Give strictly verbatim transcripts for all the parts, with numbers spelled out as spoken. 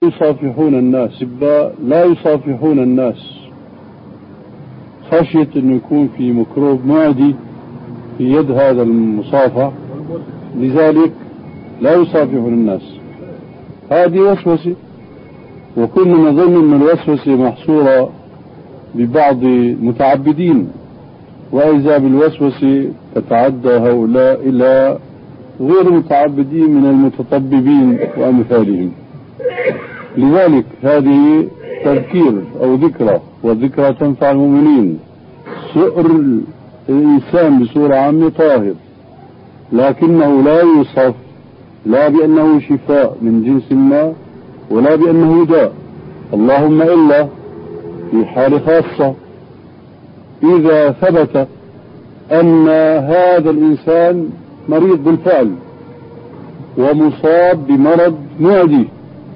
يصافحون الناس لا يصافحون الناس خشية أن يكون في ميكروب معدي في يد هذا المصافح، لذلك لا يصافحون الناس. هذه وسوسة، وكنا نظن أن الوسوسة محصورة ببعض متعبدين، وإذا بالوسوسة تتعدى هؤلاء إلى غير متعبدين من المتطببين وأمثالهم. لذلك هذه تذكير أو ذكرى، والذكرى تنفع المؤمنين. سؤر الإنسان بصورة عامة طاهر، لكنه لا يوصف لا بأنه شفاء من جنس ما ولا بأنه داء، اللهم إلا في حال خاصة إذا ثبت أن هذا الإنسان مريض بالفعل ومصاب بمرض معدي،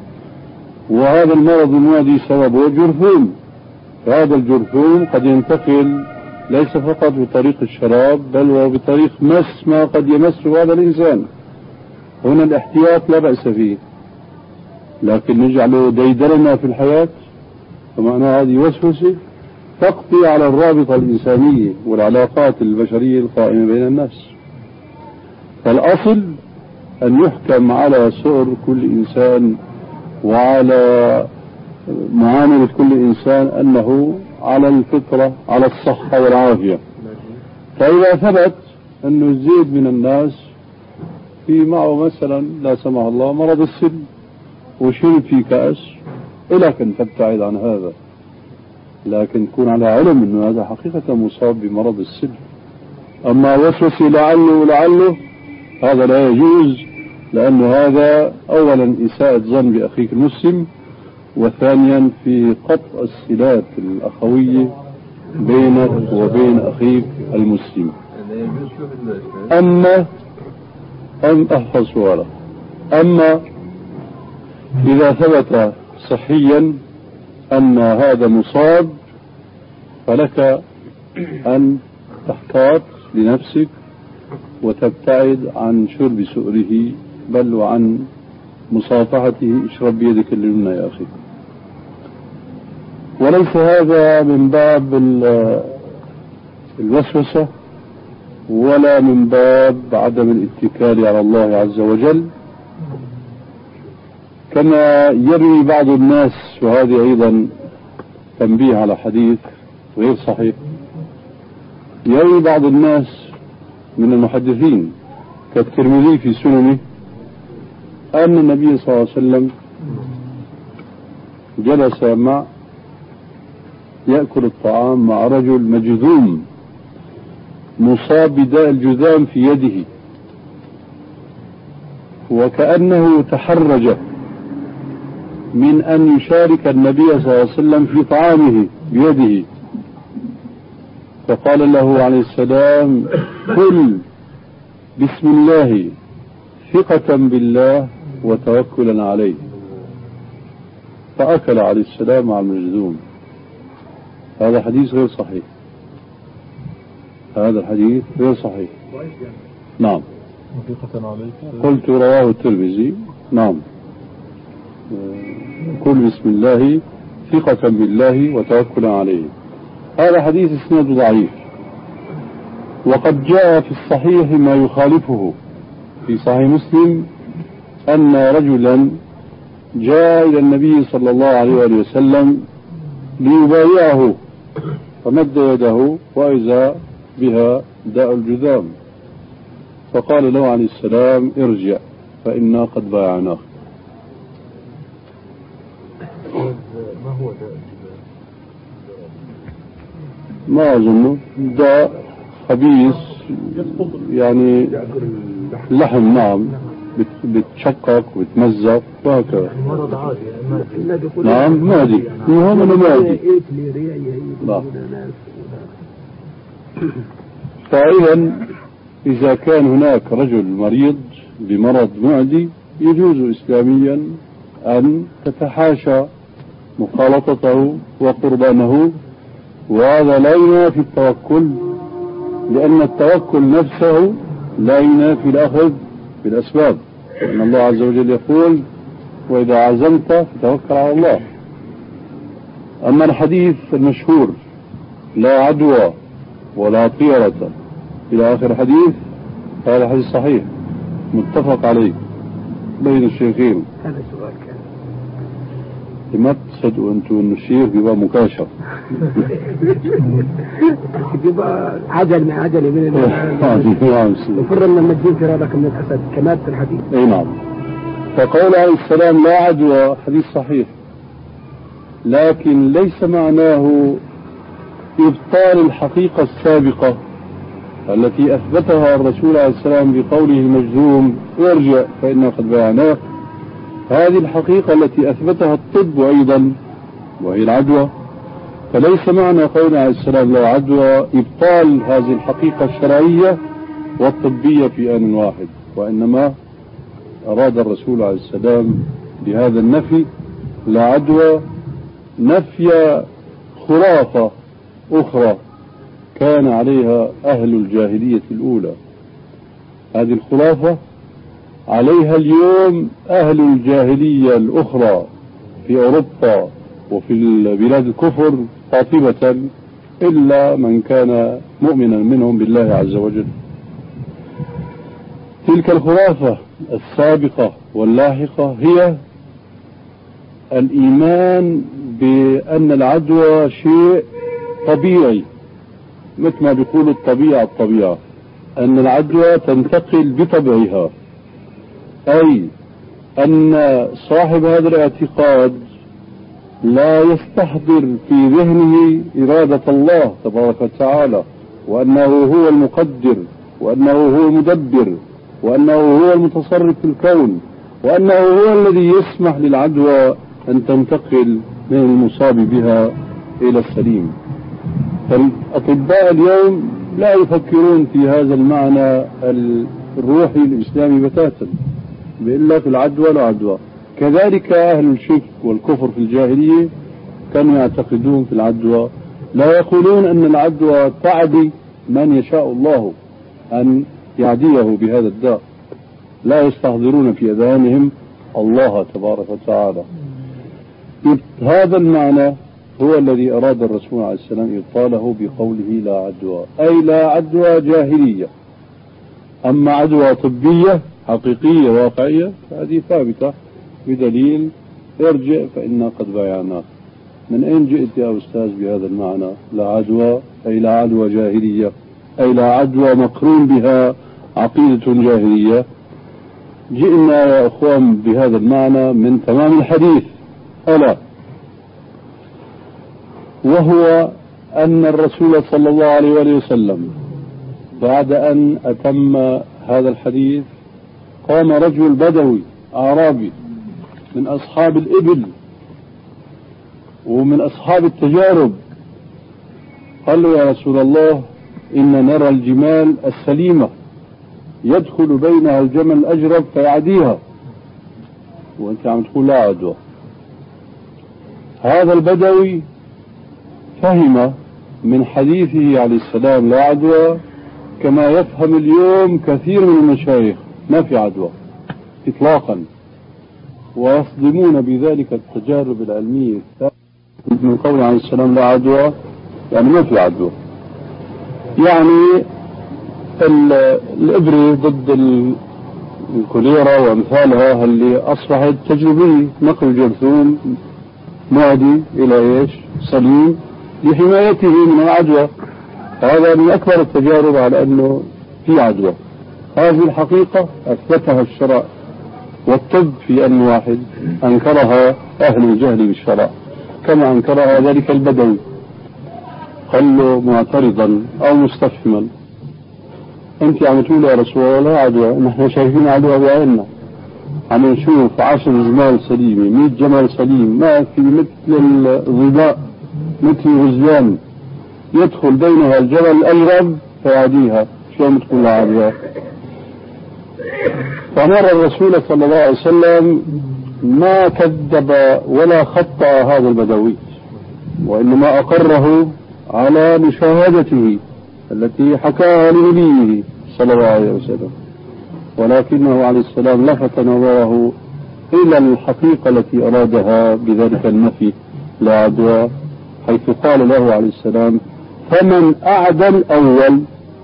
وهذا المرض المعدي سببه جرثوم، فهذا الجرثوم قد ينتقل ليس فقط بطريق الشراب بل وبطريق مس ما قد يمسه هذا الإنسان. هنا الاحتياط لا بأس فيه، لكن نجعله ديدرنا في الحياة، فمعنى هذه وسوسة تقضي على الرابطة الإنسانية والعلاقات البشرية القائمة بين الناس. فالأصل أن يحكم على سؤر كل إنسان وعلى معاملة كل إنسان أنه على الفطرة على الصحة والعافية. فإذا ثبت أنه يزيد من الناس في معه مثلا لا سمح الله مرض السل وشرب في كأس، إلك أن تبتعد عن هذا، لكن تكون على علم أنه هذا حقيقة مصاب بمرض السل. أما وسوسة لعله لعله هذا لا يجوز، لأن هذا أولا إساءة ظن بأخيك المسلم، وثانيا في قطع الصلات الأخوية بينك وبين أخيك المسلم. أما أم أحفظ سؤالك. أما إذا ثبت صحيا أن هذا مصاب فلك أن تحتاط لنفسك وتبتعد عن شرب سؤره بل وعن مصافحته. اشرب بيدك اليمنى يا أخي. وليس هذا من باب الوسوسة ولا من باب عدم الاتكال على الله عز وجل، كما يروي بعض الناس، وهذه أيضا تنبيه على حديث غير صحيح. يروي بعض الناس من المحدثين كالترمذي في سننه أن النبي صلى الله عليه وسلم جلس مع يأكل الطعام مع رجل مجذوم مصاب بداء الجذام في يده، وكأنه تحرج من أن يشارك النبي صلى الله عليه وسلم في طعامه بيده، فقال له عليه السلام: كل بسم الله ثقة بالله وتوكلا عليه. فأكل عليه السلام مع المجذوم. هذا حديث غير صحيح، هذا الحديث غير صحيح. نعم. قلت رواه الترمذي. نعم. كل بسم الله ثقة بالله وتوكلا عليه. هذا حديث اسناده ضعيف، وقد جاء في الصحيح ما يخالفه. في صحيح مسلم أن رجلا جاء إلى النبي صلى الله عليه وسلم ليبايعه، فمد يده وإذا بها داء الجذام، فقال له عليه السلام: ارجع فإنا قد بايعناه. ما هو داء الجذام؟ ما أظنه داء خبيث، يعني لحم. نعم، بتشقق وبتمزق وهكذا. مرض عادي. نعم مادي، المهم انه مادي. فإذا إذا كان هناك رجل مريض بمرض معدي يجوز إسلاميا أن تتحاشى مخالطته وقربانه، وهذا لا ينافي التوكل، لأن التوكل نفسه لا ينافي الأخذ بالأسباب. أن الله عز وجل يقول: وإذا عزمت فتوكل على الله. أما الحديث المشهور لا عدوى ولا طيرة إلى آخر الحديث، هذا حديث صحيح متفق عليه بين الشيخين. هذا سؤال كان لما تصدقوا أنتم أن الشيخ بيبقى مكاشف بيبقى عجل من عجل من وفر من المجين فرارك من الأسد كمال في الحديث. أي نعم. فقول عليه السلام لا عدوى حديث صحيح، لكن ليس معناه إبطال الحقيقة السابقة التي أثبتها الرسول عليه السلام بقوله المجذوم ارجع فإنا قد بيعناه. هذه الحقيقة التي أثبتها الطب أيضا وهي العدوى، فليس معنى قوله عليه السلام لا عدوى إبطال هذه الحقيقة الشرعية والطبية في آن واحد، وإنما أراد الرسول عليه السلام بهذا النفي لا عدوى نفي خرافة أخرى كان عليها أهل الجاهلية الأولى. هذه الخرافة عليها اليوم أهل الجاهلية الأخرى في أوروبا وفي البلاد الكفر قاطبة، إلا من كان مؤمنا منهم بالله عز وجل. تلك الخرافة السابقة واللاحقة هي الإيمان بأن العدوى شيء طبيعي، مثل ما بيقول الطبيعة الطبيعة، أن العدوى تنتقل بطبعها، أي أن صاحب هذا الاعتقاد لا يستحضر في ذهنه إرادة الله تبارك وتعالى، وأنه هو المقدر، وأنه هو المدبر، وأنه هو المتصرف في الكون، وأنه هو الذي يسمح للعدوى أن تنتقل من المصاب بها إلى السليم. فالأطباء اليوم لا يفكرون في هذا المعنى الروحي الإسلامي بتاتا، إلا في العدوى لا عدوى. كذلك أهل الشرك والكفر في الجاهلية كانوا يعتقدون في العدوى، لا يقولون أن العدوى تعدي من يشاء الله أن يعديه بهذا الداء، لا يستحضرون في أذهانهم الله تبارك وتعالى. هذا المعنى هو الذي أراد الرسول عليه السلام إبطاله بقوله لا عدوى، أي لا عدوى جاهلية. أما عدوى طبية حقيقية واقعية فهذه ثابتة بدليل ارجع فإنا قد بايعناه. من أين جئت يا أستاذ بهذا المعنى لا عدوى؟ أي لا عدوى جاهلية، أي لا عدوى مقرون بها عقيدة جاهلية. جئنا يا أخوان بهذا المعنى من تمام الحديث، ألا وهو أن الرسول صلى الله عليه وآله وسلم بعد أن أتم هذا الحديث قام رجل بدوي أعرابي من أصحاب الإبل ومن أصحاب التجارب، قال له يا رسول الله إن نرى الجمال السليمة يدخل بينها الجمل الأجرب فيعديها وأنت عم تقول لا عدوى. هذا البدوي فهم من حديثه عليه السلام لا عدوى كما يفهم اليوم كثير من المشايخ ما في عدوى إطلاقا، ويصدمون بذلك التجارب العلمية من قول عليه السلام لا عدوى يعني ما في عدوى. يعني الإبرة ضد الكوليرا وأمثالها اللي أصبحت تجريبية، نقل جرثوم معدي إلى إيش سليم لحمايته من العدوى، هذا من أكبر التجارب على أنه في عدوى. هذه الحقيقة أثبتها الشرع والطب في أن واحد أنكرها أهل الجهل بالشرع كما أنكرها ذلك البدوي، قال له معترضا أو مستفهما أنت عم تقول يا رسول الله لا عدوى، نحن شايفين عدوى بعيننا، عم نشوف عشر جمال سليمة مئة جمل سليم ما في مثل الظباء مثل الغزلان يدخل بينها الجبل الأجرب فيعديها، شو بتقول عدوى؟ فمر الرسول صلى الله عليه وسلم ما كذب ولا خطأ هذا البدوي، وإنما أقره على مشاهدته التي حكاها لنبيه صلى الله عليه وسلم، ولكنه عليه السلام لفت نظره إلى الحقيقة التي أرادها بذلك النفي لا عدوى، حيث قال له عليه السلام: فمن أعدى الأول،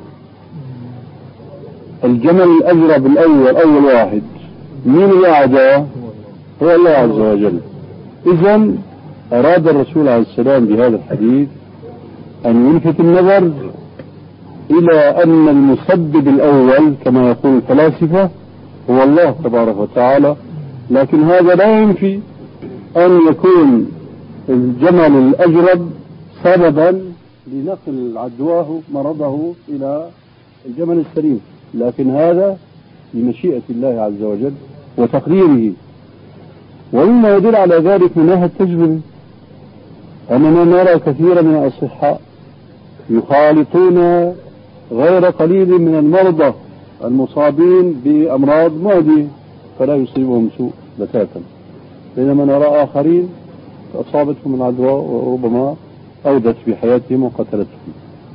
الجمل الأجرب الأول أول واحد، مين اللي أعداه؟ هو الله عز وجل. إذن أراد الرسول عليه السلام بهذا الحديث أن يلفت النظر إلى أن المسبب الأول كما يقول الفلاسفة هو الله تبارك وتعالى، لكن هذا لا ينفي أن يكون الجمل الأجرب سببا لنقل عدواه مرضه إلى الجمل السليم، لكن هذا بمشيئة الله عز وجل وتقديره. ومما يدل على ذلك من ناحية التجربة أننا نرى كثيرا من الأصحاء يخالطون غير قليل من المرضى المصابين بأمراض معدية فلا يصيبهم سوء بتاتا، بينما نرى آخرين أصابتهم العدوى وربما أودت بحياتهم وقتلتهم.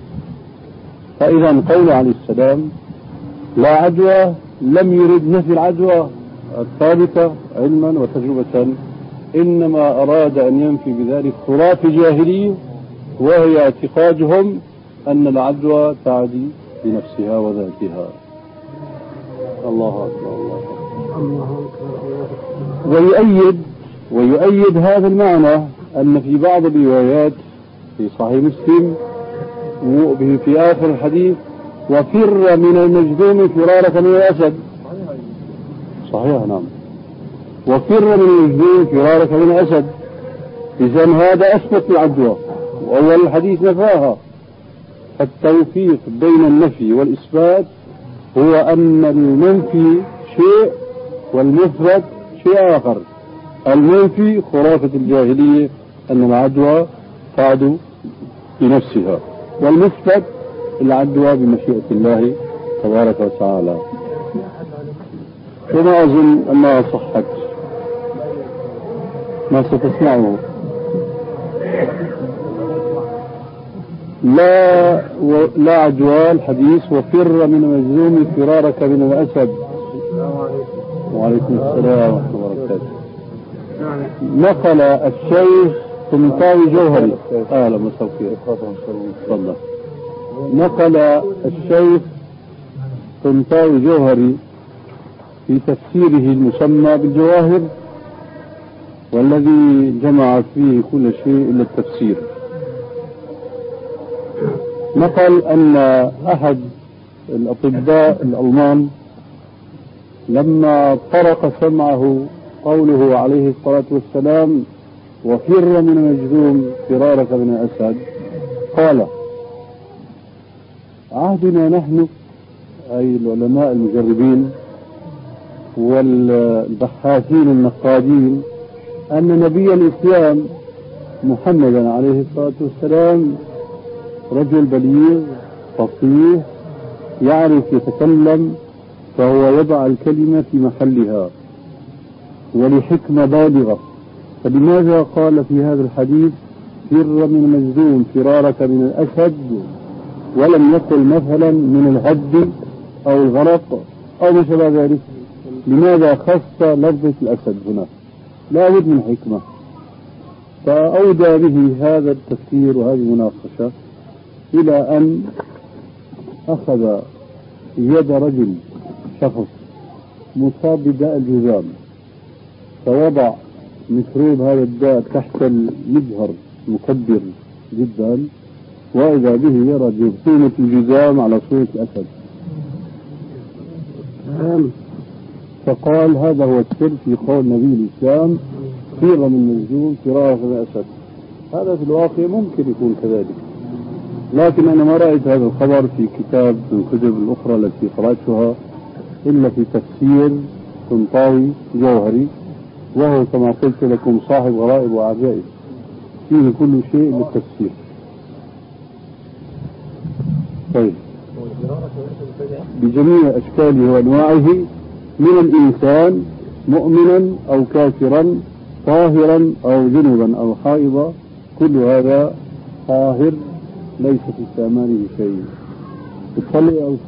فإذا قول عليه السلام لا عدوى لم يرد نفي العدوى الثابتة علما وتجربة، إنما أراد أن ينفي بذلك خرافة جاهلية، وهي اعتقادهم أن العدوى تعدي بنفسها وذاتها. الله أكبر الله أكبر. ويؤيد ويؤيد هذا المعنى أن في بعض الروايات في صحيح مسلم وبه في آخر الحديث: وفر من المجذوم فرارك من الأسد. صحيح نعم، وفر من المجذوم فرارك من الأسد. إذن هذا أثبت العدوى، وأول الحديث نفاها. التوفيق بين النفي والإثبات هو أن المنفي شيء والمثبت شيء آخر. المنفي خرافة الجاهلية أن العدوى تعدو بنفسها، والمثبت العدوى بمشيئة الله تبارك وتعالى. وما أظن أنها صحت ما ستسمعه. لا و... لا عدوى الحديث: وفر من مجذوم فرارك من الأسد. وعليكم السلام ورحمة الله وبركاته. نقل الشيخ طنطاوي جوهري أهلا وسهلا تفضل. نقل الشيخ طنطاوي جوهري في تفسيره المسمى بالجواهر، والذي جمع فيه كل شيء إلا التفسير، نقل أن أحد الأطباء الألمان لما طرق سمعه قوله عليه الصلاة والسلام: وفر من مجذوم فرارك من الأسد، قال: عهدنا نحن أي العلماء المجربين والبحاثين النقادين أن نبي الإسلام محمدا عليه الصلاة والسلام رجل بليغ فصيح يعرف يتكلم، فهو يضع الكلمة في محلها ولحكمة بالغة. فلماذا قال في هذا الحديث: فر من مجذوم فرارك من الأسد، ولم يقل مثلا من الهد أو الغرق أو ما شابه ذلك؟ لماذا خص لفظة الأسد هنا؟ لا بد من حكمة. فأودى به هذا التفسير وهذه المناقشة إلى أن أخذ يد رجل شخص مصاب بداء الجذام، فوضع ميكروب هذا الداء تحت المجهر مكبر جدا، وإذا به يرى جرثومة الجذام على صورة الأسد. فقال: هذا هو السر في قول نبي الإسلام: فر من مجذوم فرارك من الأسد. هذا في الواقع ممكن يكون كذلك، لكن أنا ما رأيت هذا الخبر في كتاب من الكتب الأخرى التي قرأتها إلا في تفسير طنطاوي جوهري، وهو كما قلت لكم صاحب غرائب وعجائب، فيه كل شيء بالتفسير. طيب، بجميع أشكاله وأنواعه، من الإنسان مؤمنا أو كافرا، طاهرا أو جنبا أو حائضا، كل هذا طاهر ليس في استعماله شيء. تصلي أو